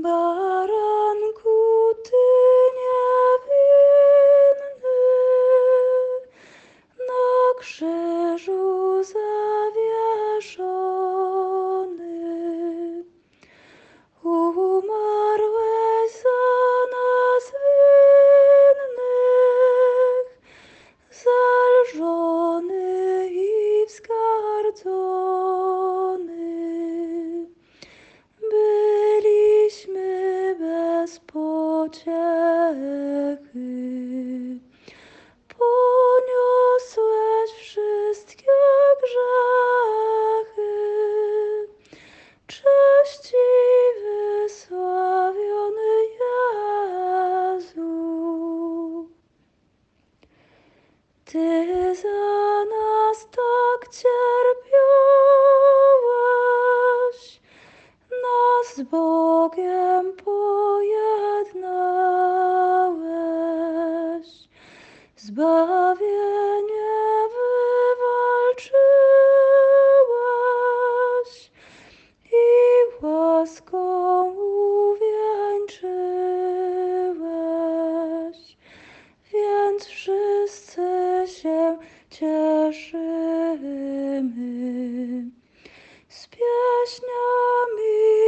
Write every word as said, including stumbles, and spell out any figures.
Baranku, ty niewinny, na krzyżu zawieszony, umarłeś za nas winnych, zelżony i wzgardzony. Byliśmy bez pociechy, poniosłeś wszystkie grzechy. Cześć i wysławiony Jezu. Ty za nas tak cierpiałeś, nas z Bogiem pojednałeś, zbawienie wywalczyłeś i łaską uwieńczyłeś, więc wszyscy się cieszymy z pieśniami